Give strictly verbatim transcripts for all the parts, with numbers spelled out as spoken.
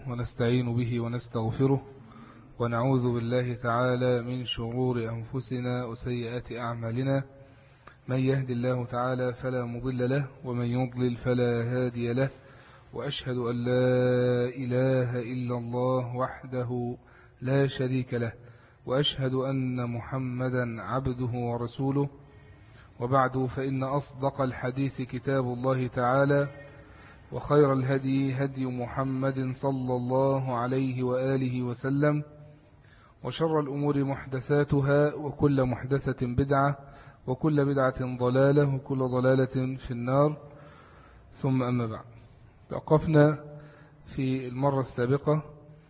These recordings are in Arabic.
ونستعين به ونستغفره ونعوذ بالله تعالى من شرور أنفسنا وسيئات أعمالنا. من يهد الله تعالى فلا مضل له ومن يضلل فلا هادي له، وأشهد أن لا إله إلا الله وحده لا شريك له، وأشهد أن محمدا عبده ورسوله. وبعد، فإن أصدق الحديث كتاب الله تعالى، وخير الهدي هدي محمد صلى الله عليه وآله وسلم، وشر الأمور محدثاتها، وكل محدثة بدعة، وكل بدعة ضلالة، وكل ضلالة في النار. ثم أما بعد، توقفنا في المرة السابقة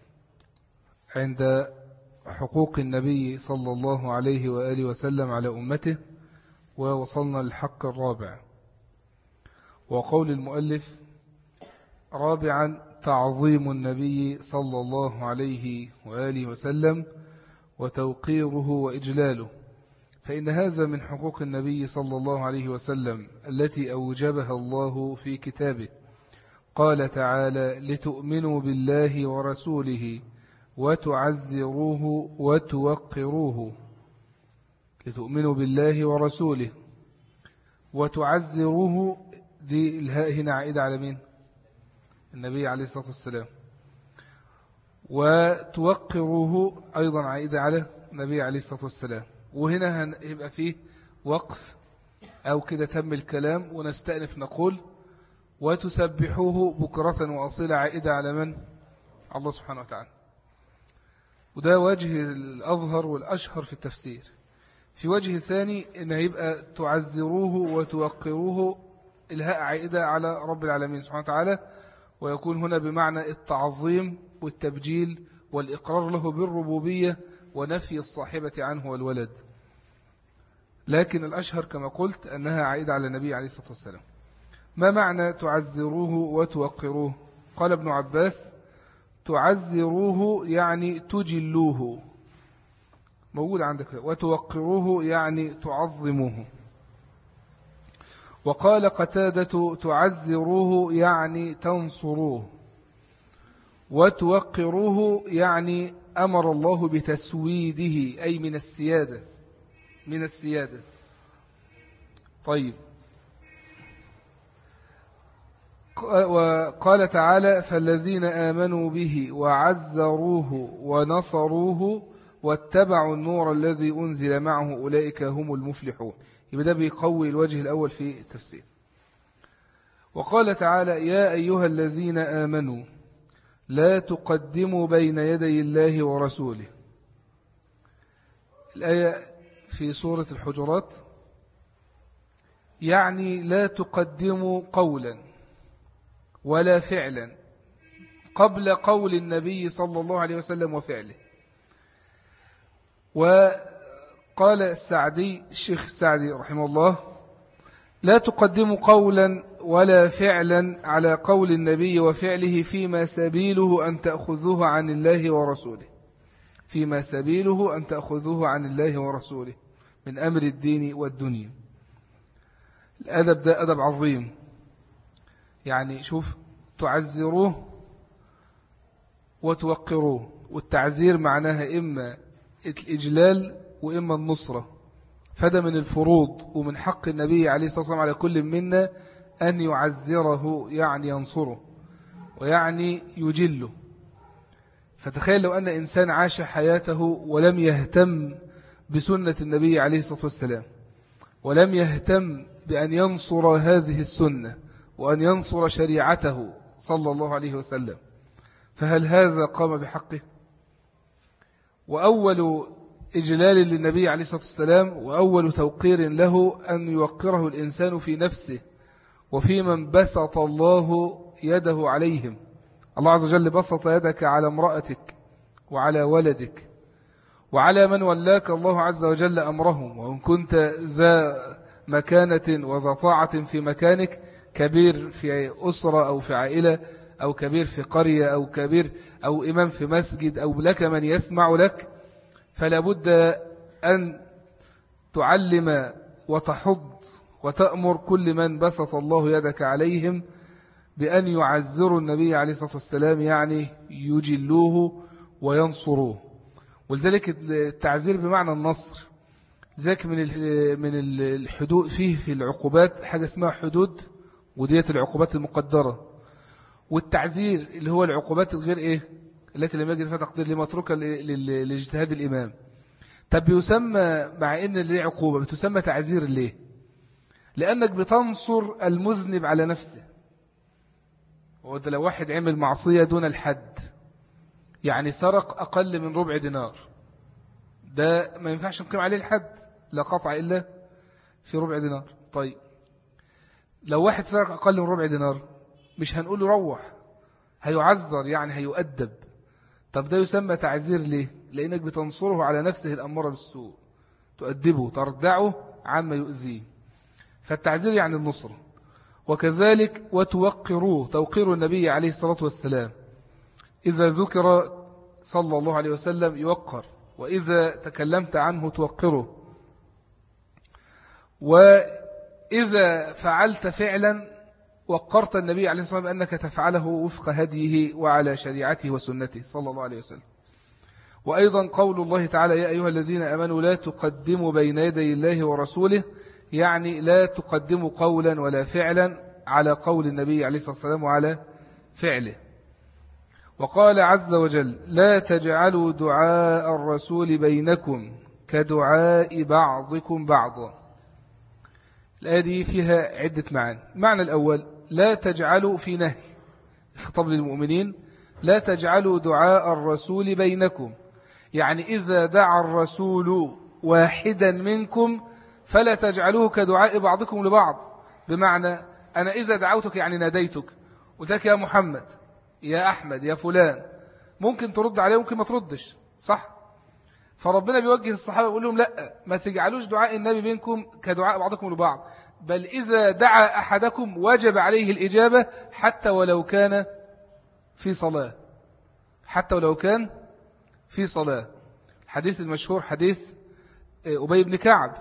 عند حقوق النبي صلى الله عليه وآله وسلم على أمته، ووصلنا للحق الرابع، وقول المؤلف: رابعا تعظيم النبي صلى الله عليه وآله وسلم وتوقيره وإجلاله، فإن هذا من حقوق النبي صلى الله عليه وسلم التي أوجبها الله في كتابه. قال تعالى: لتؤمنوا بالله ورسوله وتعزروه وتوقروه. لتؤمنوا بالله ورسوله وتعزروه، دي الهاء هنا عائدة على مين؟ النبي عليه الصلاة والسلام. وتوقروه أيضا عائدة على النبي عليه الصلاة والسلام. وهنا هيبقى فيه وقف أو كده تم الكلام، ونستأنف نقول: وتسبحوه بكرة وأصيلا، عائدة على من؟ الله سبحانه وتعالى. وده وجه الأظهر والأشهر في التفسير. في وجه ثاني إنه يبقى تعزروه وتوقروه، الهاء عائدة على رب العالمين سبحانه وتعالى، ويكون هنا بمعنى التعظيم والتبجيل والإقرار له بالربوبية ونفي الصاحبة عنه والولد. لكن الأشهر كما قلت أنها عائدة على النبي عليه الصلاة والسلام. ما معنى تعزروه وتوقروه؟ قال ابن عباس: تعزروه يعني تجلوه، موجود عندك، وتوقروه يعني تعظموه. وقال قتادة: تعزروه يعني تنصروه، وتوقروه يعني أمر الله بتسويده، أي من السيادة، من السيادة. طيب، وقال تعالى: فالذين آمنوا به وعزروه ونصروه واتبعوا النور الذي أنزل معه أولئك هم المفلحون. يبقى ده بيقوي الوجه الأول في التفسير. وقال تعالى: يا أيها الذين آمنوا لا تقدموا بين يدي الله ورسوله. الآية في سورة الحجرات، يعني لا تقدموا قولا ولا فعلا قبل قول النبي صلى الله عليه وسلم وفعله. وقال السعدي، الشيخ السعدي رحمه الله: لا تقدموا قولا ولا فعلا على قول النبي وفعله فيما سبيله أن تأخذوه عن الله ورسوله، فيما سبيله أن تأخذوه عن الله ورسوله من أمر الدين والدنيا. الأدب ده أدب عظيم. يعني شوف، تعزروه وتوقروه، والتعزير معناها إما الإجلال وإما النصرة، فده من الفروض ومن حق النبي عليه الصلاة والسلام على كل منا أن يعزره، يعني ينصره ويعني يجله. فتخيل لو أن إنسان عاش حياته ولم يهتم بسنة النبي عليه الصلاة والسلام، ولم يهتم بأن ينصر هذه السنة وأن ينصر شريعته صلى الله عليه وسلم، فهل هذا قام بحقه؟ وأول إجلال للنبي عليه الصلاة والسلام وأول توقير له أن يوقره الإنسان في نفسه وفي من بسط الله يده عليهم. الله عز وجل بسط يدك على امرأتك وعلى ولدك وعلى من ولاك الله عز وجل أمرهم، وإن كنت ذا مكانة وذا طاعة في مكانك، كبير في أسرة أو في عائلة أو كبير في قرية أو كبير أو إمام في مسجد أو لك من يسمع لك، فلا بد أن تعلم وتحض وتأمر كل من بسط الله يدك عليهم بأن يعزروا النبي عليه الصلاة والسلام، يعني يجلوه وينصروه. ولذلك التعزير بمعنى النصر. ذلك من من الحدود فيه في العقوبات حاجة اسمها حدود، وديت العقوبات المقدرة، والتعزير اللي هو العقوبات الغير إيه التي لم يجد فيها تقدير لمتروكة لاجتهاد الإمام. طب يسمى مع إن اللي عقوبة بتسمى تعزير ليه؟ لأنك بتنصر المذنب على نفسه. وده لو واحد عمل معصية دون الحد، يعني سرق أقل من ربع دينار، ده ما ينفعش نقيم عليه الحد، لا قطع إلا في ربع دينار. طيب لو واحد سرق أقل من ربع دينار مش هنقول له روح، هيعذر يعني هيؤدب. طب ده يسمى تعزير ليه؟ لأنك بتنصره على نفسه الأمارة بالسوء، تؤدبه تردعه عما يؤذيه. فالتعزير يعني النصر. وكذلك وتوقروه، توقير النبي عليه الصلاة والسلام، إذا ذكر صلى الله عليه وسلم يوقر، وإذا تكلمت عنه توقره، وإذا فعلت فعلا وقرت النبي عليه الصلاة والسلام أنك تفعله وفق هديه وعلى شريعته وسنته صلى الله عليه وسلم. وأيضا قول الله تعالى يا أيها الذين آمنوا لا تقدموا بين يدي الله ورسوله، يعني لا تقدموا قولا ولا فعلا على قول النبي عليه الصلاة والسلام وعلى فعله. وقال عز وجل لا تجعلوا دعاء الرسول بينكم كدعاء بعضكم بعضا. الآية دي فيها عدة معاني. المعنى الأول لا تجعلوا في نهي، خطاب للمؤمنين، لا تجعلوا دعاء الرسول بينكم، يعني إذا دعا الرسول واحدا منكم فلا تجعلوه كدعاء بعضكم لبعض. بمعنى أنا إذا دعوتك يعني ناديتك قلت لك يا محمد يا أحمد يا فلان، ممكن ترد عليه ممكن ما تردش، صح؟ فربنا بيوجه الصحابة يقول لهم لا، ما تجعلوش دعاء النبي بينكم كدعاء بعضكم لبعض، بل إذا دعا أحدكم وجب عليه الإجابة حتى ولو كان في صلاة، حتى ولو كان في صلاة. الحديث المشهور حديث أبي بن كعب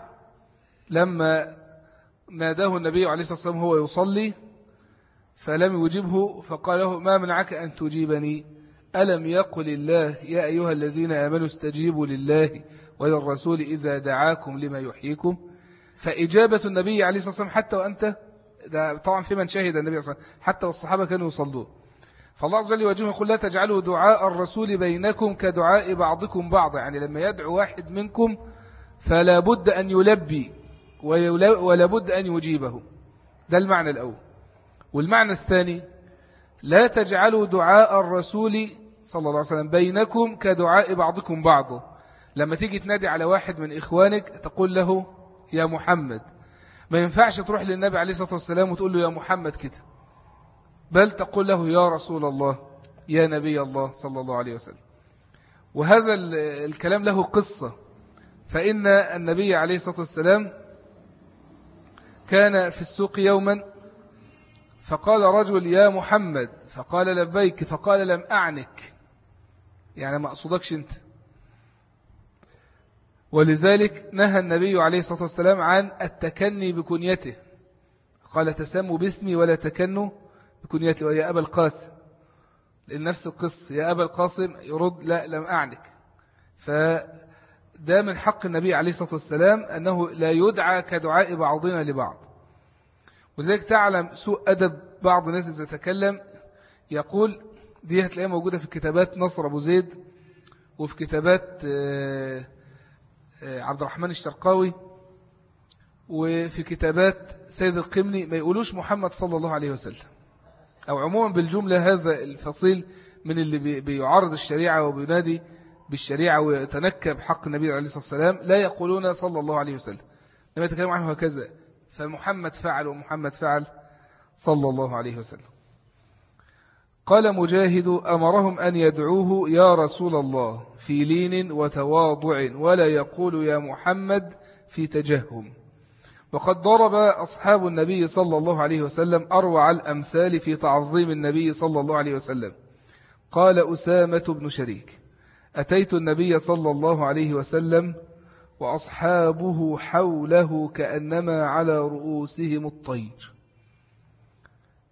لما ناداه النبي عليه الصلاة والسلام هو يصلي فلم يجبه، فقال له ما منعك أن تجيبني؟ ألم يقل الله يا أيها الذين آمنوا استجيبوا لله وللرسول إذا دعاكم لما يحييكم؟ فإجابة النبي عليه الصلاة والسلام حتى وأنت، ده طبعا في من شهد النبي صلى الله عليه وسلم حتى والصحابة كانوا يصلون. فالله عز وجل يوجههم يقول لا تجعلوا دعاء الرسول بينكم كدعاء بعضكم بعض، يعني لما يدعو واحد منكم فلا بد أن يلبي ولا بد أن يجيبه. ده المعنى الأول. والمعنى الثاني لا تجعلوا دعاء الرسول صلى الله عليه وسلم بينكم كدعاء بعضكم بعض. لما تيجي تنادي على واحد من إخوانك تقول له يا محمد، ما ينفعش تروح للنبي عليه الصلاة والسلام وتقول له يا محمد كده، بل تقول له يا رسول الله يا نبي الله صلى الله عليه وسلم. وهذا الكلام له قصة، فإن النبي عليه الصلاة والسلام كان في السوق يوما فقال رجل يا محمد، فقال لبيك، فقال لم أعنك، يعني ما أقصدكش أنت. ولذلك نهى النبي عليه الصلاة والسلام عن التكني بكنيته، قال تسموا باسمي ولا تكنوا بكنيته، ويا أبا القاسم، لأن نفس القصة يا أبا القاسم يرد لا لم أعنك. فده من حق النبي عليه الصلاة والسلام أنه لا يدعى كدعاء بعضنا لبعض. وذلك تعلم سوء أدب بعض الناس إذا تكلم يقول، دي هتلاقيها موجودة في كتابات نصر أبو زيد وفي كتابات عبد الرحمن الشرقاوي وفي كتابات سيد القمني، ما يقولوش محمد صلى الله عليه وسلم، أو عموما بالجملة هذا الفصيل من اللي بيعارض الشريعة وبينادي بالشريعة ويتنكب حق النبي عليه الصلاة والسلام لا يقولون صلى الله عليه وسلم، لما يتكلم عنه هكذا، فمحمد فعل ومحمد فعل صلى الله عليه وسلم. قال مجاهد أمرهم أن يدعوه يا رسول الله في لين وتواضع ولا يقول يا محمد في تجهم. وقد ضرب أصحاب النبي صلى الله عليه وسلم أروع الأمثال في تعظيم النبي صلى الله عليه وسلم. قال أسامة بن شريك أتيت النبي صلى الله عليه وسلم وأصحابه حوله كأنما على رؤوسهم الطير.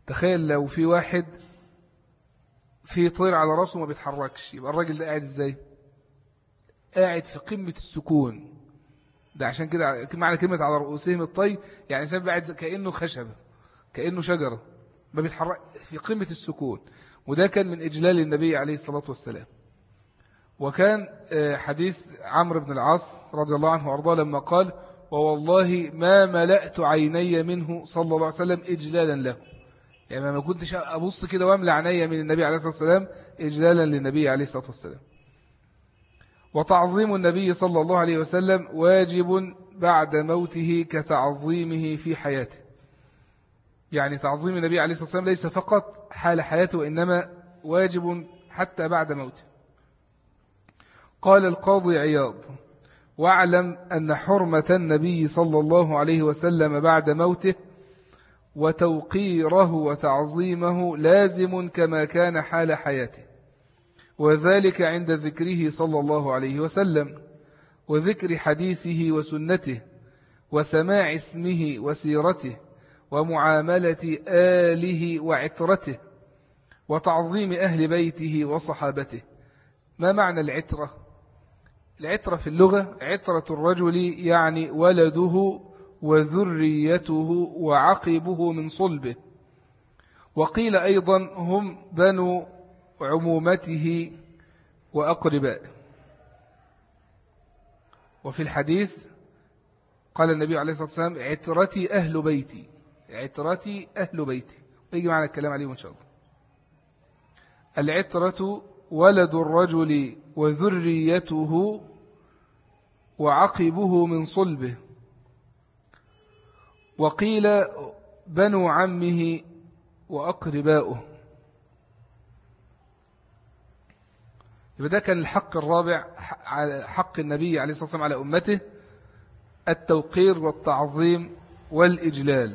تخيل لو في واحد في طير على راسه ما بيتحركش، يبقى الراجل ده قاعد ازاي؟ قاعد في قمة السكون. ده عشان كده معنى كلمة على رؤوسهم الطير، يعني سبب قاعد كأنه خشبة، كأنه شجرة، ما بيتحرك، في قمة السكون. وده كان من إجلال النبي عليه الصلاة والسلام. وكان حديث عمرو بن العاص رضي الله عنه وأرضاه لما قال: ووالله ما ملأت عيني منه صلى الله عليه وسلم إجلالا له. يعني ما كنتش أبص كده واملأ عيني من النبي عليه الصلاة والسلام إجلالا للنبي عليه الصلاة والسلام. وتعظيم النبي صلى الله عليه وسلم واجب بعد موته كتعظيمه في حياته. يعني تعظيم النبي عليه الصلاة والسلام ليس فقط حال حياته، وإنما واجب حتى بعد موته. قال القاضي عياض: واعلم أن حرمة النبي صلى الله عليه وسلم بعد موته وتوقيره وتعظيمه لازم كما كان حال حياته، وذلك عند ذكره صلى الله عليه وسلم، وذكر حديثه وسنته، وسماع اسمه وسيرته، ومعاملة آله وعترته، وتعظيم أهل بيته وصحابته. ما معنى العترة؟ العترة في اللغة عترة الرجل يعني ولده وذريته وعقبه من صلبه. وقيل أيضا هم بنو عمومته وأقربائه. وفي الحديث قال النبي عليه الصلاة والسلام: عترتي أهل بيتي، عترتي أهل بيتي. ويجي معنا الكلام عليهم إن شاء الله. العترة ولد الرجل وذريته وعقبه من صلبه. وقيل بنو عمه وأقرباؤه. يبقى ده كان الحق الرابع، حق النبي عليه الصلاة والسلام على أمته: التوقير والتعظيم والإجلال.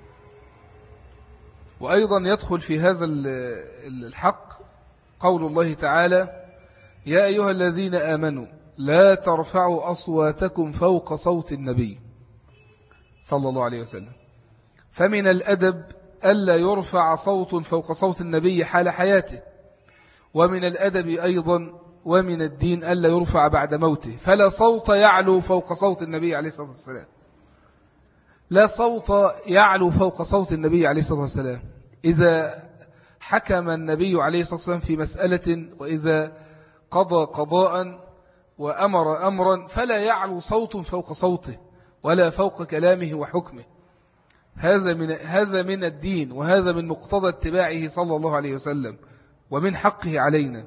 وأيضا يدخل في هذا الحق قول الله تعالى: يا أيها الذين آمنوا لا ترفعوا أصواتكم فوق صوت النبي صلى الله عليه وسلم. فمن الأدب ألا يرفع صوت فوق صوت النبي حال حياته، ومن الأدب أيضا ومن الدين ألا يرفع بعد موته. فلا صوت يعلو فوق صوت النبي عليه الصلاة والسلام، لا صوت يعلو فوق صوت النبي عليه الصلاة والسلام. إذا حكم النبي عليه الصلاة والسلام في مسألة، وإذا قضى قضاء وأمر أمرا، فلا يعلو صوت فوق صوته ولا فوق كلامه وحكمه. هذا من هذا من الدين، وهذا من مقتضى اتباعه صلى الله عليه وسلم، ومن حقه علينا.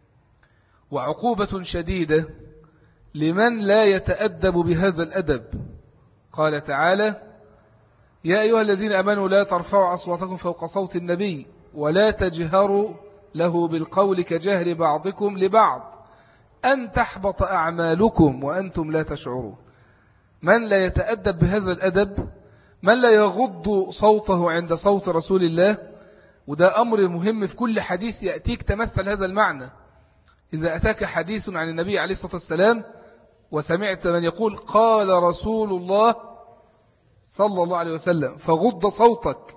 وعقوبة شديدة لمن لا يتأدب بهذا الأدب. قال تعالى: يا أيها الذين آمنوا لا ترفعوا أصواتكم فوق صوت النبي ولا تجهروا له بالقول كجهر بعضكم لبعض أن تحبط أعمالكم وأنتم لا تشعرون. من لا يتأدب بهذا الأدب، من لا يغض صوته عند صوت رسول الله. وده أمر مهم، في كل حديث يأتيك تمثل هذا المعنى. إذا أتاك حديث عن النبي عليه الصلاة والسلام وسمعت من يقول قال رسول الله صلى الله عليه وسلم، فغض صوتك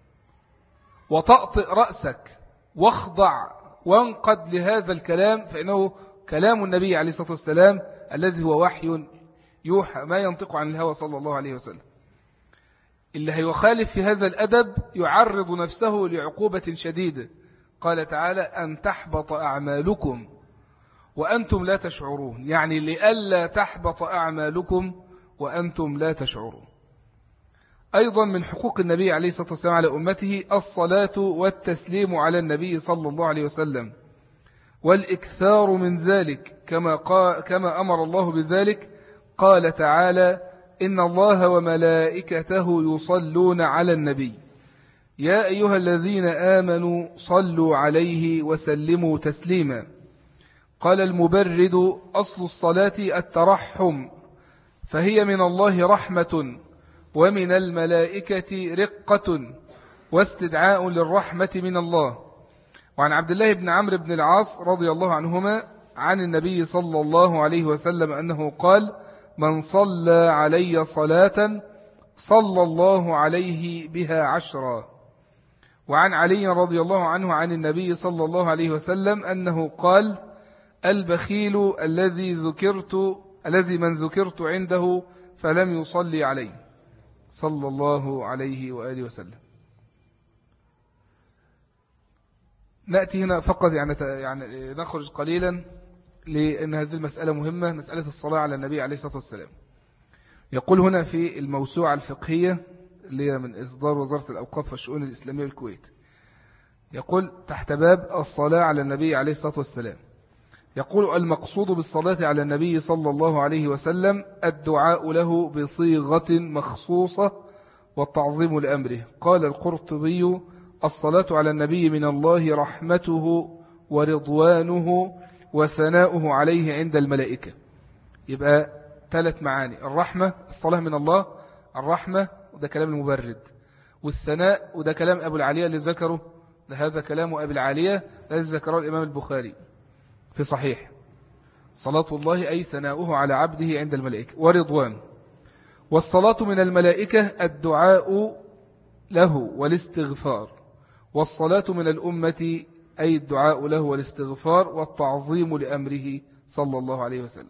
وطأطئ رأسك واخضع وانقد لهذا الكلام، فإنه كلام النبي عليه الصلاة والسلام الذي هو وحي يوحى، ما ينطق عن الهوى صلى الله عليه وسلم. اللي هيخالف في هذا الأدب يعرض نفسه لعقوبة شديدة. قال تعالى: أن تحبط أعمالكم وأنتم لا تشعرون، يعني لئلا تحبط أعمالكم وأنتم لا تشعرون. أيضا من حقوق النبي عليه الصلاة والسلام على أمته الصلاة والتسليم على النبي صلى الله عليه وسلم، والإكثار من ذلك كما, قا كما أمر الله بذلك. قال تعالى: إن الله وملائكته يصلون على النبي يا أيها الذين آمنوا صلوا عليه وسلموا تسليما. قال المبرد: أصل الصلاة الترحم، فهي من الله رحمة ومن الملائكة رقة واستدعاء للرحمة من الله. وعن عبد الله بن عمرو بن العاص رضي الله عنهما عن النبي صلى الله عليه وسلم أنه قال: من صلى علي صلاة صلى الله عليه بها عشرا. وعن علي رضي الله عنه عن النبي صلى الله عليه وسلم أنه قال: البخيل الذي ذكرت الذي من ذكرت عنده فلم يصلي عليه صلى الله عليه وآله وسلم. نأتي هنا فقط يعني يعني نخرج قليلا لأن هذه المسألة مهمة، مسألة الصلاة على النبي عليه الصلاة والسلام. يقول هنا في الموسوعة الفقهية اللي هي من إصدار وزارة الأوقاف والشؤون الإسلامية بالكويت، يقول تحت باب الصلاة على النبي عليه الصلاة والسلام، يقول: المقصود بالصلاة على النبي صلى الله عليه وسلم الدعاء له بصيغة مخصوصة والتعظيم لأمره. قال القرطبي: الصلاة على النبي من الله رحمته ورضوانه وثناؤه عليه عند الملائكة. يبقى ثلاث معاني: الرحمة، الصلاة من الله، الرحمة وده كلام المبرد، والثناء وده كلام أبو العالية اللي ذكره، هذا كلام أبو العالية الذي ذكره الإمام البخاري في صحيح. صلاة الله أي ثناؤه على عبده عند الملائكة ورضوان. والصلاة من الملائكة الدعاء له والاستغفار. والصلاة من الأمة أي الدعاء له والاستغفار والتعظيم لأمره صلى الله عليه وسلم.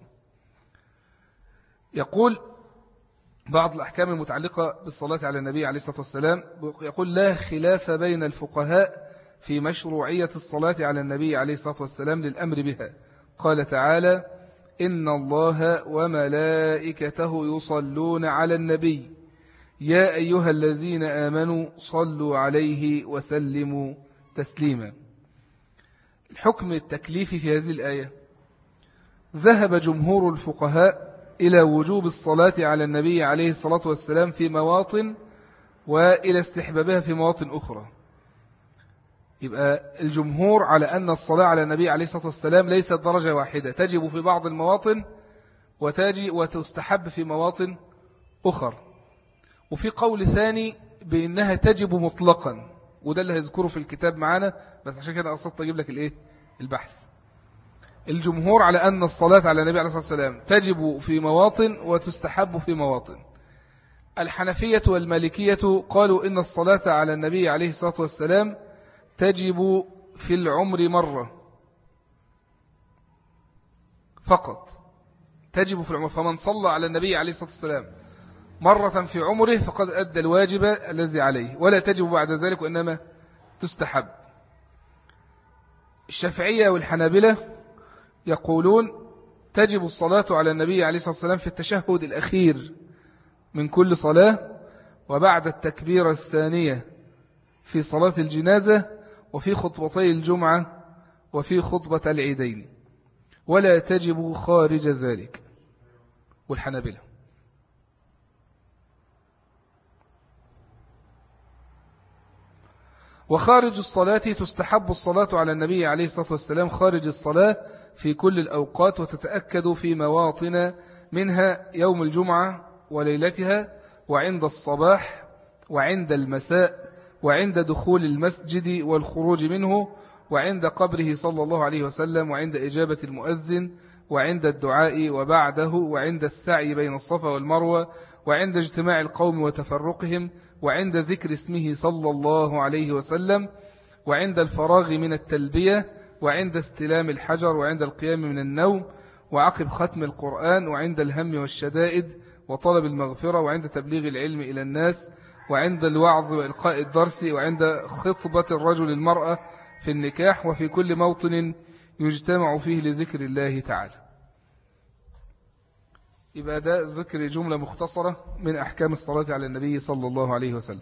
يقول بعض الأحكام المتعلقة بالصلاة على النبي عليه الصلاة والسلام، يقول: لا خلاف بين الفقهاء في مشروعية الصلاة على النبي عليه الصلاة والسلام للأمر بها. قال تعالى: إن الله وملائكته يصلون على النبي يا أيها الذين آمنوا صلوا عليه وسلموا تسليما. الحكم التكليفي في هذه الآية: ذهب جمهور الفقهاء إلى وجوب الصلاة على النبي عليه الصلاة والسلام في مواطن وإلى استحبابها في مواطن أخرى. يبقى الجمهور على أن الصلاة على النبي عليه الصلاة والسلام ليست درجة واحدة، تجب في بعض المواطن وتجي وتستحب في مواطن أخرى. وفي قول ثاني بأنها تجب مطلقا، وده اللي هيذكره في الكتاب معانا، بس عشان كده أصدت أجيب لك الإيه؟ البحث. الجمهور على أن الصلاة على النبي عليه الصلاة والسلام تجب في مواطن وتستحب في مواطن. الحنفية والمالكية قالوا إن الصلاة على النبي عليه الصلاة والسلام تجب في العمر مرة فقط، تجب في العمر، فمن صلى على النبي عليه الصلاة والسلام مرة في عمره فقد أدى الواجب الذي عليه، ولا تجب بعد ذلك وإنما تستحب. الشافعية والحنابلة يقولون تجب الصلاة على النبي عليه الصلاة والسلام في التشهد الأخير من كل صلاة، وبعد التكبيرة الثانية في صلاة الجنازة، وفي خطبتي الجمعة، وفي خطبة العيدين، ولا تجب خارج ذلك. والحنابلة وخارج الصلاة تستحب الصلاة على النبي عليه الصلاة والسلام خارج الصلاة في كل الأوقات، وتتأكد في مواطن منها يوم الجمعة وليلتها، وعند الصباح، وعند المساء، وعند دخول المسجد والخروج منه، وعند قبره صلى الله عليه وسلم، وعند إجابة المؤذن، وعند الدعاء وبعده، وعند السعي بين الصفا والمروة، وعند اجتماع القوم وتفرقهم، وعند ذكر اسمه صلى الله عليه وسلم، وعند الفراغ من التلبية، وعند استلام الحجر، وعند القيام من النوم، وعقب ختم القرآن، وعند الهم والشدائد وطلب المغفرة، وعند تبليغ العلم إلى الناس، وعند الوعظ وإلقاء الدرس، وعند خطبة الرجل المرأة في النكاح، وفي كل موطن يجتمع فيه لذكر الله تعالى. يبقى ده ذكر جملة مختصرة من أحكام الصلاة على النبي صلى الله عليه وسلم.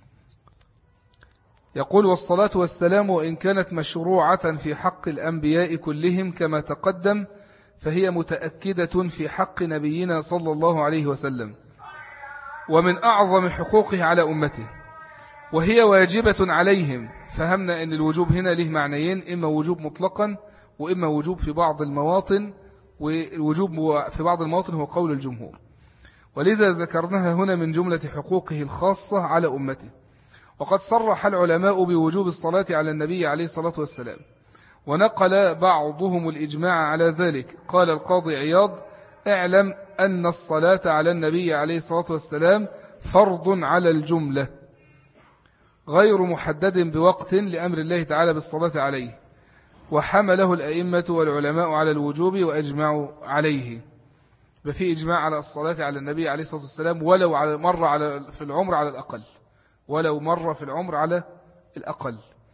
يقول: والصلاة والسلام وإن كانت مشروعة في حق الأنبياء كلهم كما تقدم، فهي متأكدة في حق نبينا صلى الله عليه وسلم، ومن أعظم حقوقه على أمته، وهي واجبة عليهم. فهمنا أن الوجوب هنا له معنيين: إما وجوب مطلقا، وإما وجوب في بعض المواطن، والوجوب في بعض المواطن هو قول الجمهور، ولذا ذكرناها هنا من جملة حقوقه الخاصة على أمته. وقد صرح العلماء بوجوب الصلاة على النبي عليه الصلاة والسلام، ونقل بعضهم الإجماع على ذلك. قال القاضي عياض: اعلم أن الصلاة على النبي عليه الصلاة والسلام فرض على الجملة، غير محدد بوقت لأمر الله تعالى بالصلاة عليه، وحمله الأئمة والعلماء على الوجوب وأجمعوا عليه. ففي إجماع على الصلاة على النبي عليه الصلاة والسلام ولو على مرة على في العمر على الأقل، ولو مرة في العمر على الأقل.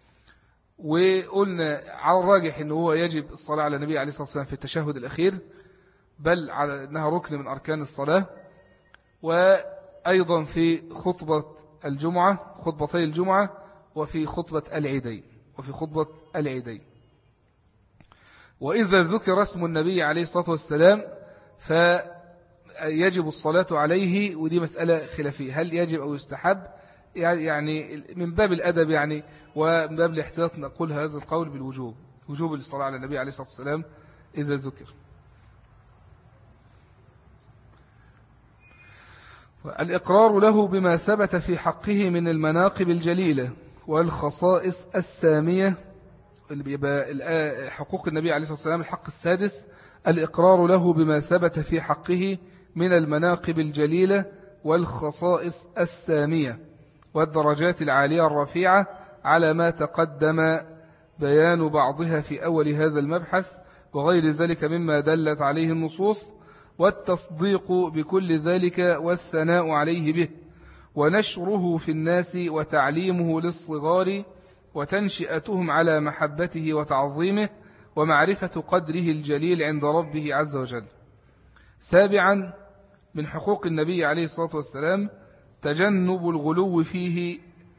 وقلنا على الراجح أنه هو يجب الصلاة على النبي عليه الصلاة والسلام في التشهد الأخير، بل على أنها ركن من أركان الصلاة، وأيضا في خطبة الجمعة خطبتي الجمعة وفي خطبة العيدين وفي خطبة العيدين. وإذا ذكر اسم النبي عليه الصلاة والسلام فيجب الصلاة عليه، ودي مسألة خلافية، هل يجب أو يستحب؟ يعني من باب الأدب يعني ومن باب الاحتياط نقول هذا القول بالوجوب، وجوب الصلاة على النبي عليه الصلاة والسلام إذا ذكر. الإقرار له بما ثبت في حقه من المناقب الجليلة والخصائص السامية، حقوق النبي عليه الصلاة والسلام الحق السادس، الإقرار له بما ثبت في حقه من المناقب الجليلة والخصائص السامية والدرجات العالية الرفيعة على ما تقدم بيان بعضها في أول هذا المبحث وغير ذلك مما دلت عليه النصوص، والتصديق بكل ذلك والثناء عليه به ونشره في الناس وتعليمه للصغار وتنشئتهم على محبته وتعظيمه ومعرفة قدره الجليل عند ربه عز وجل. سابعا من حقوق النبي عليه الصلاة والسلام تجنب الغلو فيه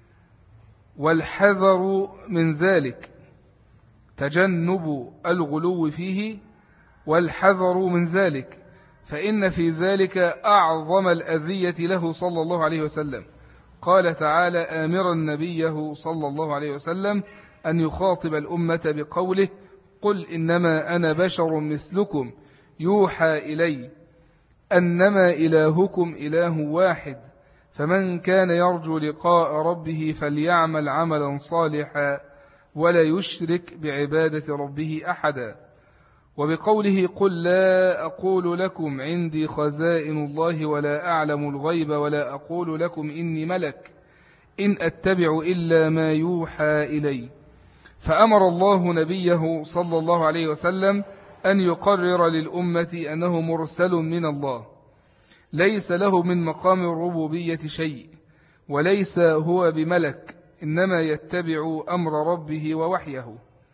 والحذر من ذلك، تجنب الغلو فيه والحذر من ذلك، فإن في ذلك أعظم الأذية له صلى الله عليه وسلم. قال تعالى آمرا نبيه صلى الله عليه وسلم أن يخاطب الأمة بقوله قل إنما أنا بشر مثلكم يوحى إلي أنما إلهكم إله واحد فمن كان يرجو لقاء ربه فليعمل عملا صالحا ولا يشرك بعبادة ربه أحدا. وبقوله قل لا أقول لكم عندي خزائن الله ولا أعلم الغيب ولا أقول لكم إني ملك إن أتبع إلا ما يوحى إلي. فأمر الله نبيه صلى الله عليه وسلم أن يقرر للأمة أنه مرسل من الله ليس له من مقام الربوبية شيء وليس هو بملك إنما يتبع أمر ربه ووحيه،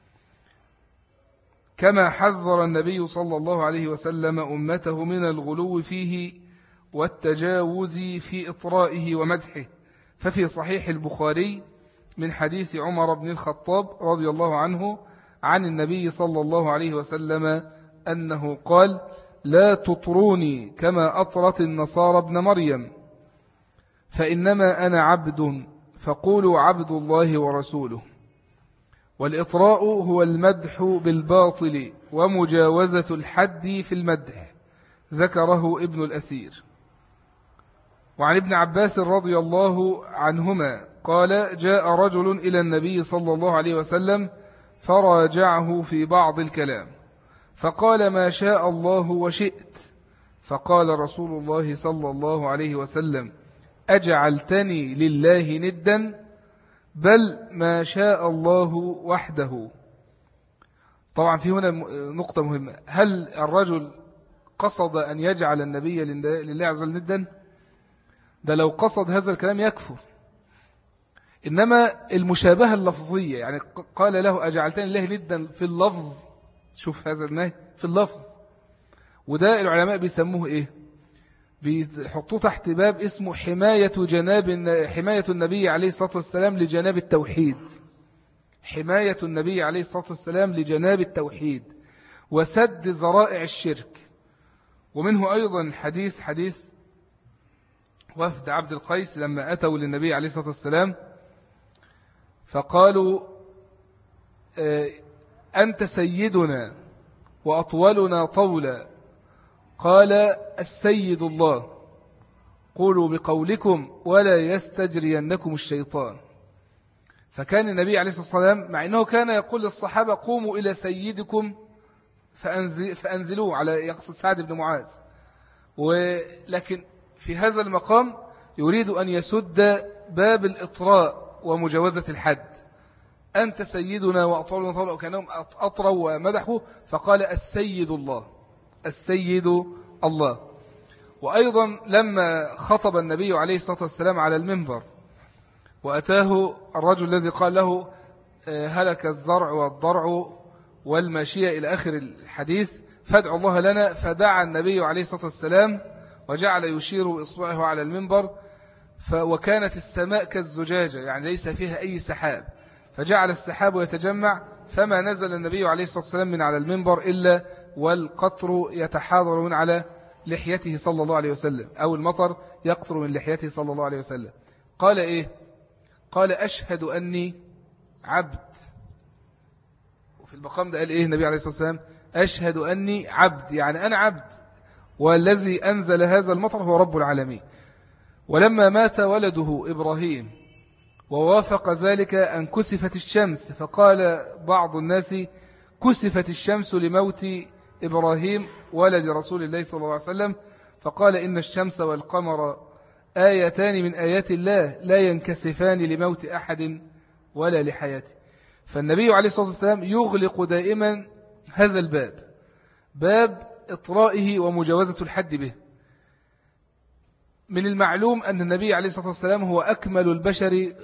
كما حذر النبي صلى الله عليه وسلم أمته من الغلو فيه والتجاوز في إطرائه ومدحه. ففي صحيح البخاري من حديث عمر بن الخطاب رضي الله عنه عن النبي صلى الله عليه وسلم أنه قال لا تطروني كما أطرت النصارى ابن مريم فإنما أنا عبد فقولوا عبد الله ورسوله. والإطراء هو المدح بالباطل ومجاوزة الحد في المدح، ذكره ابن الأثير. وعن ابن عباس رضي الله عنهما قال جاء رجل إلى النبي صلى الله عليه وسلم فراجعه في بعض الكلام فقال ما شاء الله وشئت، فقال رسول الله صلى الله عليه وسلم أجعلتني لله ندا بل ما شاء الله وحده. طبعا في هنا نقطة مهمة، هل الرجل قصد أن يجعل النبي لله عز وجل ندا؟ ده لو قصد هذا الكلام يكفر، إنما المشابهة اللفظية يعني قال له أجعلتني لله ندا في اللفظ، شوف هذا النهي في اللفظ، وده العلماء بيسموه إيه؟ بيحطوه تحت باب اسمه حماية جناب حماية النبي عليه الصلاة والسلام لجناب التوحيد، حماية النبي عليه الصلاة والسلام لجناب التوحيد وسد ذرائع الشرك. ومنه أيضا حديث حديث وفد عبد القيس لما أتوا للنبي عليه الصلاة والسلام فقالوا أنت سيدنا وأطولنا طولا، قال السيد الله قولوا بقولكم ولا يستجرينكم الشيطان. فكان النبي عليه الصلاة والسلام مع أنه كان يقول للصحابة قوموا إلى سيدكم فأنزلوه على يقصد سعد بن معاذ، ولكن في هذا المقام يريد أن يسد باب الإطراء ومجاوزة الحد. أنت سيدنا وأطول وطول، وكانهم أطروا ومدحوا، فقال السيد الله، السيد الله. وأيضا لما خطب النبي عليه الصلاة والسلام على المنبر وأتاه الرجل الذي قال له هلك الزرع والضرع والماشية إلى آخر الحديث فادعوا الله لنا، فدعا النبي عليه الصلاة والسلام وجعل يشير إصبعه على المنبر، وكانت السماء كالزجاجة يعني ليس فيها أي سحاب، فجعل السحاب يتجمع، فما نزل النبي عليه الصلاة والسلام من على المنبر إلا والقطر يتحاضر من على لحيته صلى الله عليه وسلم، أو المطر يقطر من لحيته صلى الله عليه وسلم. قال إيه؟ قال أشهد أني عبد. وفي المقام ده قال إيه النبي عليه الصلاة والسلام؟ أشهد أني عبد، يعني أنا عبد، والذي أنزل هذا المطر هو رب العالمين. ولما مات ولده إبراهيم ووافق ذلك أن كسفت الشمس، فقال بعض الناس كسفت الشمس لموت إبراهيم ولد رسول الله صلى الله عليه وسلم، فقال إن الشمس والقمر آيتان من آيات الله لا ينكسفان لموت أحد ولا لحياته. فالنبي عليه الصلاة والسلام يغلق دائما هذا الباب، باب إطرائه ومجاوزة الحد به. من المعلوم أن النبي عليه الصلاة والسلام هو أكمل البشر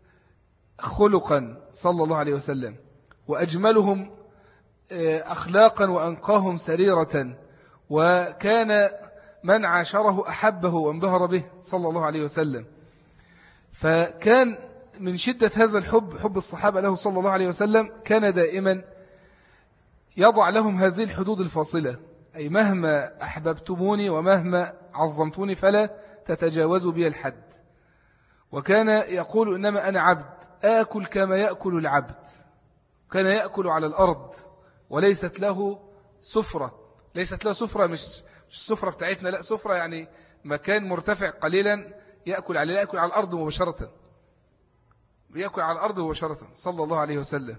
خلقا صلى الله عليه وسلم، وأجملهم أخلاقا وأنقاهم سريرة، وكان من عاشره أحبه وانبهر به صلى الله عليه وسلم. فكان من شدة هذا الحب، حب الصحابة له صلى الله عليه وسلم، كان دائما يضع لهم هذه الحدود الفاصلة، أي مهما أحببتموني ومهما عظمتوني فلا تتجاوزوا بي الحد. وكان يقول إنما أنا عبد آكل كما يأكل العبد، كان يأكل على الأرض وليست له سفرة، ليست له سفرة مش مش السفرة بتاعتنا، لا سفرة يعني مكان مرتفع قليلا يأكل عليه، لا يأكل على الأرض مباشرة، يأكل على الأرض مباشرة صلى الله عليه وسلم.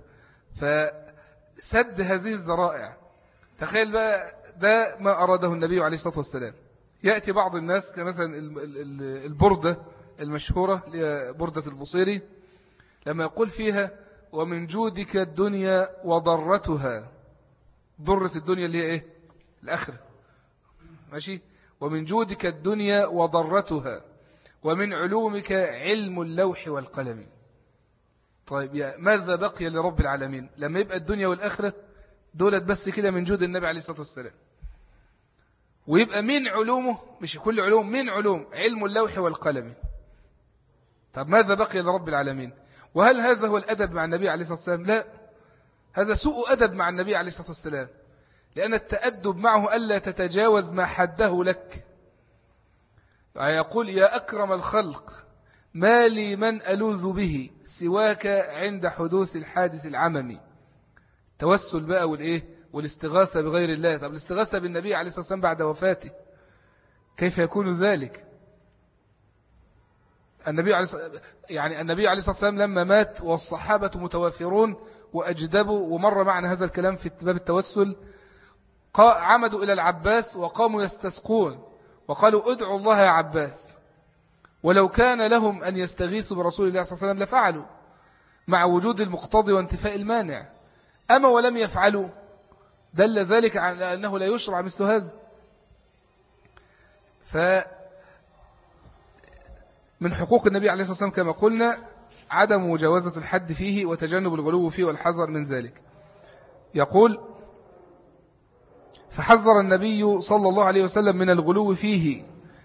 فسد هذه الذرائع. تخيل بقى ده ما أراده النبي عليه الصلاة والسلام. يأتي بعض الناس كمثلا البردة المشهورة بردة البصيري لما يقول فيها ومن جودك الدنيا وضرتها، ضرة الدنيا اللي هي إيه؟ الآخرة، ماشي؟ ومن جودك الدنيا وضرتها ومن علومك علم اللوح والقلم. طيب يا ماذا بقي لرب العالمين لما يبقى الدنيا والآخرة دولت بس كده من جود النبي عليه الصلاة والسلام، ويبقى من علومه، مش كل علوم، من علوم علم اللوح والقلم. طب ماذا بقي لرب العالمين؟ وهل هذا هو الأدب مع النبي عليه الصلاة والسلام؟ لا، هذا سوء أدب مع النبي عليه الصلاة والسلام، لأن التأدب معه ألا تتجاوز ما حده لك. يقول يا أكرم الخلق ما لي من ألوذ به سواك عند حدوث الحادث العممي. توسل بقى والإيه والاستغاثة بغير الله. طب الاستغاثة بالنبي عليه الصلاة والسلام بعد وفاته كيف يكون ذلك؟ النبي عليه يعني النبي عليه الصلاة والسلام لما مات والصحابة متوافرون وأجدبوا، ومر معنا هذا الكلام في باب التوسل، عمدوا إلى العباس وقاموا يستسقون وقالوا ادعوا الله يا عباس، ولو كان لهم أن يستغيثوا برسول الله صلى الله عليه وسلم لفعلوا مع وجود المقتضي وانتفاء المانع، أما ولم يفعلوا دل ذلك على أنه لا يشرع مثل هذا. فمن حقوق النبي عليه الصلاة والسلام كما قلنا عدم مجاوزة الحد فيه وتجنب الغلو فيه والحذر من ذلك. يقول فحذر النبي صلى الله عليه وسلم من الغلو فيه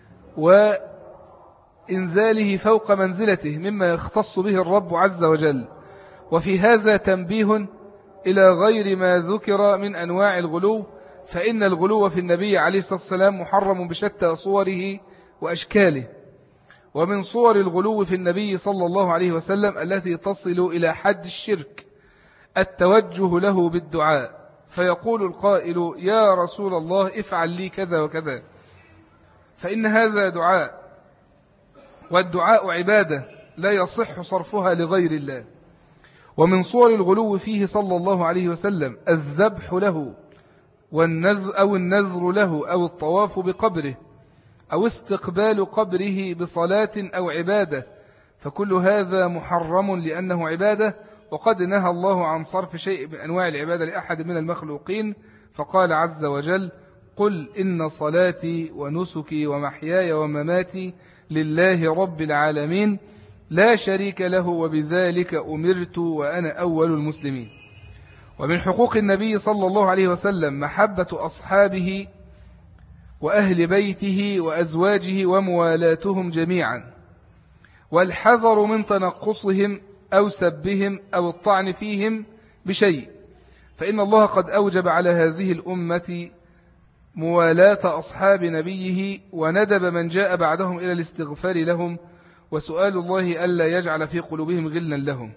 وإنزاله فوق منزلته مما يختص به الرب عز وجل. وفي هذا تنبيه إلى غير ما ذكر من أنواع الغلو، فإن الغلو في النبي عليه الصلاة والسلام محرم بشتى صوره وأشكاله. ومن صور الغلو في النبي صلى الله عليه وسلم التي تصل إلى حد الشرك التوجه له بالدعاء، فيقول القائل يا رسول الله افعل لي كذا وكذا، فإن هذا دعاء، والدعاء عبادة لا يصح صرفها لغير الله. ومن صور الغلو فيه صلى الله عليه وسلم الذبح له والنذر أو النذر له أو الطواف بقبره أو استقبال قبره بصلاة أو عبادة، فكل هذا محرم لأنه عبادة، وقد نهى الله عن صرف شيء من أنواع العبادة لأحد من المخلوقين، فقال عز وجل: قل إن صلاتي ونسكي ومحياي ومماتي لله رب العالمين لا شريك له وبذلك أمرت وأنا أول المسلمين. ومن حقوق النبي صلى الله عليه وسلم محبة أصحابه وأهل بيته وأزواجه وموالاتهم جميعا، والحذر من تنقصهم أو سبهم أو الطعن فيهم بشيء، فإن الله قد أوجب على هذه الأمة موالاة أصحاب نبيه، وندب من جاء بعدهم إلى الاستغفار لهم، وسؤال الله ألا يجعل في قلوبهم غلا لهم.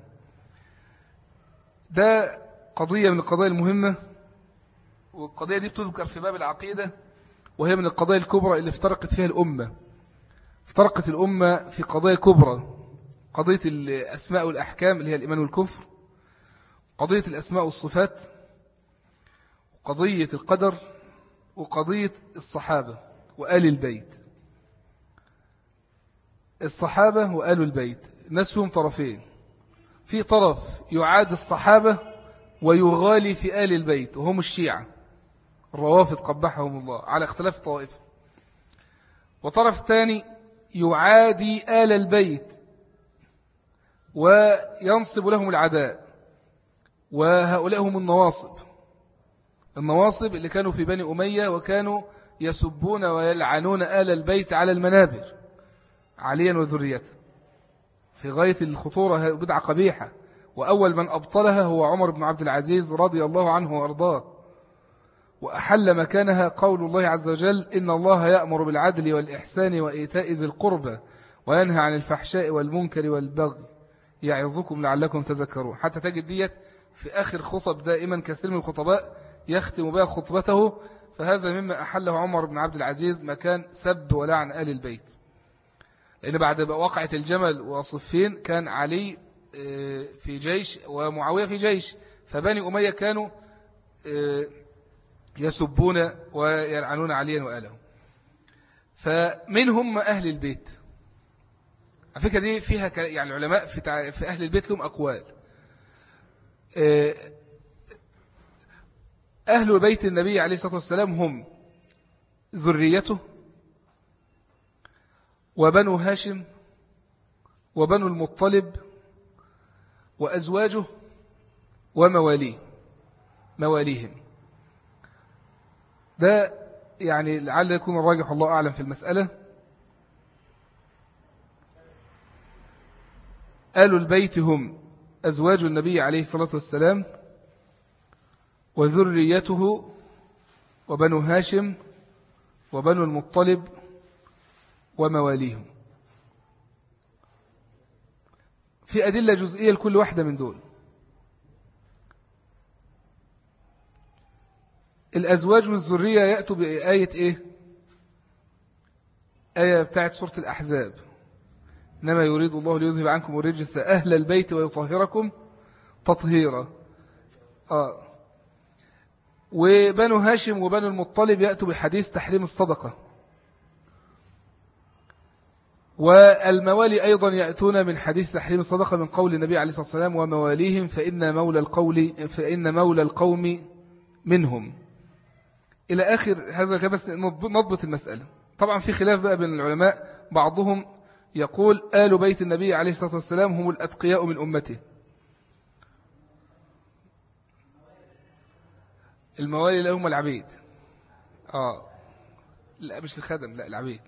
ده قضية من القضايا المهمة، والقضية دي بتذكر في باب العقيدة، وهي من القضايا الكبرى اللي افترقت فيها الأمة. افترقت الأمة في قضايا كبرى: قضية الأسماء والأحكام اللي هي الإيمان والكفر، قضية الأسماء والصفات، قضية القدر، وقضية الصحابة وآل البيت. الصحابة وآل البيت الناس فيهم طرفين: في طرف يعاد الصحابة ويغالي في آل البيت وهم الشيعة الروافض قبحهم الله على اختلاف الطوائف، وطرف ثاني يعادي آل البيت وينصب لهم العداء، وهؤلاء هم النواصب. النواصب اللي كانوا في بني أمية وكانوا يسبون ويلعنون آل البيت على المنابر عليا وذريته، في غاية الخطورة، بدعة قبيحة، وأول من أبطلها هو عمر بن عبد العزيز رضي الله عنه وأرضاه، وأحل مكانها قول الله عز وجل: إن الله يأمر بالعدل والإحسان وإيتاء ذي القربى وينهى عن الفحشاء والمنكر والبغي يعظكم لعلكم تذكرون. حتى تجد ديت في آخر خطب دائما كثير من الخطباء يختم بها خطبته، فهذا مما أحله عمر بن عبد العزيز مكان سب ولعن آل البيت. لأن بعد وقعة الجمل وصفين كان علي في جيش ومعاوية في جيش، فبني أمية كانوا يسبون ويلعنون عليا وآله، فمنهم أهل البيت. على فكرة دي فيها يعني العلماء في في أهل البيت لهم أقوال. أهل بيت النبي عليه الصلاة والسلام هم ذريته وبنو هاشم وبنو المطلب وأزواجه ومواليه مواليهم. ده يعني لعل يكون الراجح، الله أعلم في المسألة. آل البيت هم أزواج النبي عليه الصلاة والسلام وذريته وبنو هاشم وبنو المطلب ومواليهم. في أدلة جزئية لكل واحدة من دول. الأزواج والذرية يأتوا بآية إيه؟ آية بتاعت سورة الأحزاب: إنما يريد الله ليذهب عنكم الرجس أهل البيت ويطهركم تطهيرا. آه. وبنو هاشم وبنو المطلب يأتوا بحديث تحريم الصدقة. والموالي أيضا يأتون من حديث تحريم الصدقة من قول النبي عليه الصلاة والسلام: ومواليهم فإن مولى القول فإن مولى القوم منهم، إلى آخر هذا. كبس نضبط المسألة. طبعا في خلاف بقى بين العلماء، بعضهم يقول آل بيت النبي عليه الصلاة والسلام هم الأتقياء من أمته. الموالي لهم العبيد. آه لا مش الخدم، لا العبيد.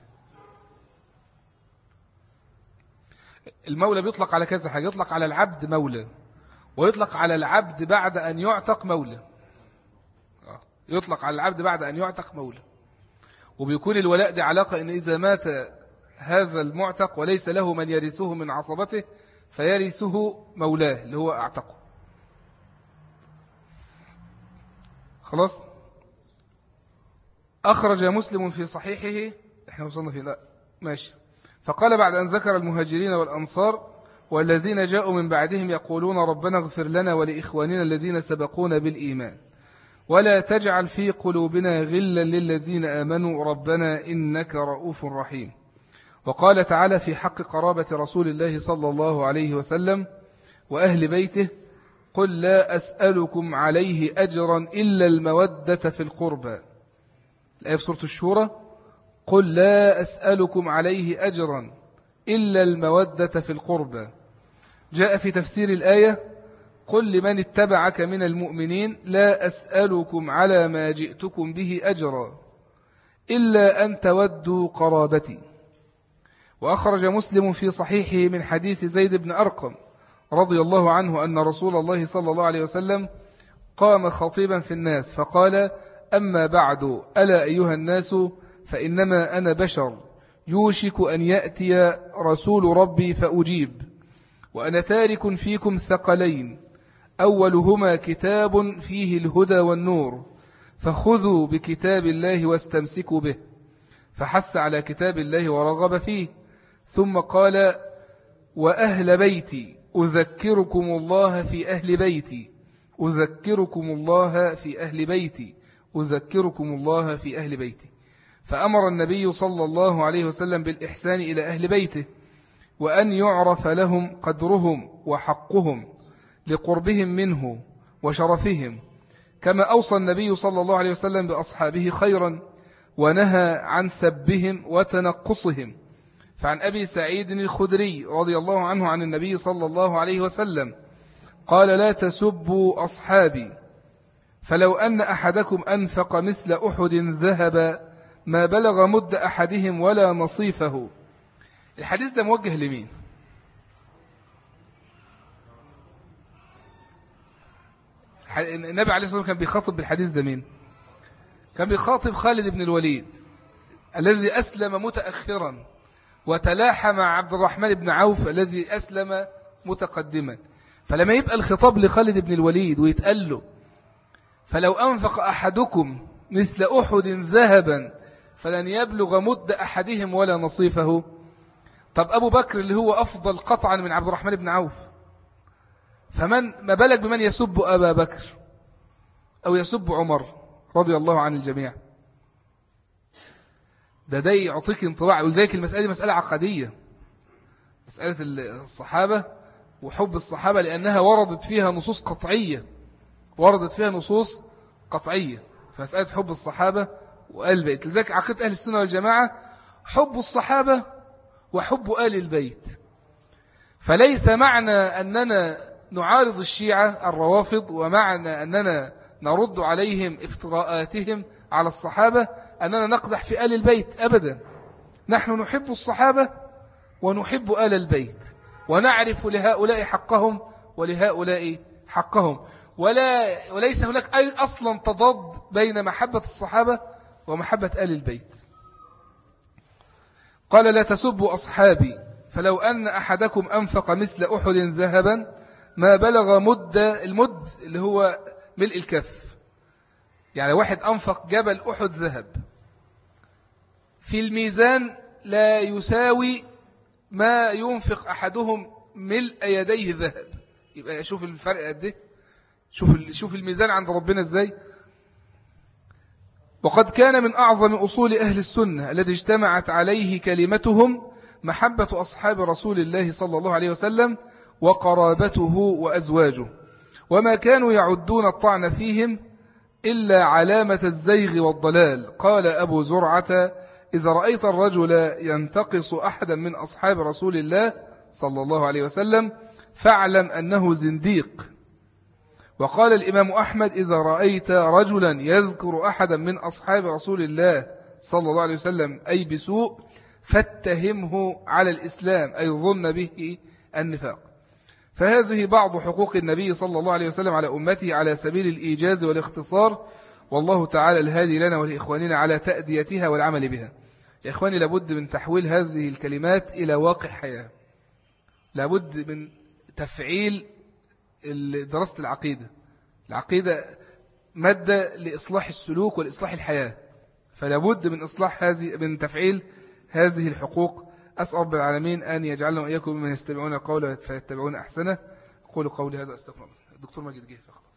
المولى بيطلق على كذا حاجة: يطلق على العبد مولى، ويطلق على العبد بعد أن يعتق مولى. آه. يطلق على العبد بعد أن يعتق مولى، وبيكون الولاء دي علاقة إن إذا مات هذا المعتق وليس له من يرثه من عصبته فيرثه مولاه اللي هو أعتقه. خلاص. أخرج مسلم في صحيحه، احنا وصلنا فيه لا ماشي. فقال بعد أن ذكر المهاجرين والأنصار: والذين جاءوا من بعدهم يقولون ربنا اغفر لنا ولإخواننا الذين سبقونا بالإيمان ولا تجعل في قلوبنا غلا للذين آمنوا ربنا إنك رؤوف رحيم. وقال تعالى في حق قرابة رسول الله صلى الله عليه وسلم وأهل بيته قل لا أسألكم عليه أجرا إلا المودة في القربى. الآية في سورة الشورى قل لا أسألكم عليه أجرا إلا المودة في القربى. جاء في تفسير الآية قل لمن اتبعك من المؤمنين لا أسألكم على ما جئتكم به أجرا إلا أن تودوا قرابتي. وأخرج مسلم في صحيحه من حديث زيد بن أرقم رضي الله عنه أن رسول الله صلى الله عليه وسلم قام خطيبا في الناس فقال أما بعد ألا أيها الناس فإنما أنا بشر يوشك أن يأتي رسول ربي فأجيب وأنا تارك فيكم ثقلين أولهما كتاب فيه الهدى والنور فخذوا بكتاب الله واستمسكوا به فحث على كتاب الله ورغب فيه ثم قال وأهل بيتي أذكركم الله في أهل بيتي أذكركم الله في أهل بيتي أذكركم الله في أهل بيتي فأمر النبي صلى الله عليه وسلم بالإحسان إلى أهل بيته وأن يعرف لهم قدرهم وحقهم لقربهم منه وشرفهم كما أوصى النبي صلى الله عليه وسلم بأصحابه خيرا ونهى عن سبهم وتنقصهم. فعن أبي سعيد الخدري رضي الله عنه عن النبي صلى الله عليه وسلم قال لا تسبوا أصحابي فلو أن أحدكم أنفق مثل أحد ذهب ما بلغ مد أحدهم ولا نصيفه. الحديث ده موجه لمين؟ النبي عليه الصلاة والسلام كان بيخاطب بالحديث ده مين؟ كان بيخاطب خالد بن الوليد الذي أسلم متأخرا وتلاحى مع عبد الرحمن بن عوف الذي أسلم متقدما. فلما يبقى الخطاب لخالد بن الوليد ويتقال له فلو أنفق أحدكم مثل أحد ذهبا فلن يبلغ مد أحدهم ولا نصيفه. طب أبو بكر اللي هو أفضل قطعا من عبد الرحمن بن عوف فمن ما بالك بمن يسب أبا بكر أو يسب عمر رضي الله عن الجميع. ده ده يعطيك انطباع. ولذلك المسألة دي مسألة عقدية مسألة الصحابة وحب الصحابة لأنها وردت فيها نصوص قطعية وردت فيها نصوص قطعية فمسألة حب الصحابة وآل البيت. لذلك عقيدة أهل السنة والجماعة حب الصحابة وحب آل البيت. فليس معنى أننا نعارض الشيعة الروافض ومعنى أننا نرد عليهم افتراءاتهم على الصحابة أننا نقدح في آل البيت أبدا. نحن نحب الصحابة ونحب آل البيت ونعرف لهؤلاء حقهم ولهؤلاء حقهم ولا وليس هناك أي أصلا تضاد بين محبة الصحابة ومحبة آل البيت. قال لا تسبوا أصحابي فلو أن أحدكم أنفق مثل أحد ذهبا ما بلغ مد المد اللي هو ملء الكف يعني واحد أنفق جبل أحد ذهب في الميزان لا يساوي ما ينفق أحدهم ملء يديه ذهب. يبقى شوف الفرق قد ايه شوف شوف الميزان عند ربنا ازاي. وقد كان من أعظم أصول أهل السنة الذي اجتمعت عليه كلمتهم محبة أصحاب رسول الله صلى الله عليه وسلم وقرابته وأزواجه وما كانوا يعدون الطعن فيهم إلا علامة الزيغ والضلال. قال أبو زرعة إذا رأيت الرجل ينتقص أحدا من أصحاب رسول الله صلى الله عليه وسلم فاعلم أنه زنديق. وقال الإمام أحمد إذا رأيت رجلا يذكر أحدا من أصحاب رسول الله صلى الله عليه وسلم أي بسوء فاتهمه على الإسلام أي ظن به النفاق. فهذه بعض حقوق النبي صلى الله عليه وسلم على أمته على سبيل الإيجاز والاختصار والله تعالى الهادي لنا ولإخواننا على تأديتها والعمل بها. يا إخواني لابد من تحويل هذه الكلمات إلى واقع حياة. لابد من تفعيل دراسة العقيدة. العقيدة مادة لإصلاح السلوك والإصلاح الحياة فلابد من إصلاح هذه من تفعيل هذه الحقوق. أسأل رب العالمين أن يجعلنا وإياكم من يستمعون القول فيتبعون أحسنه. أقول قولي هذا أستغفر الله. الدكتور ماجد جه فقط.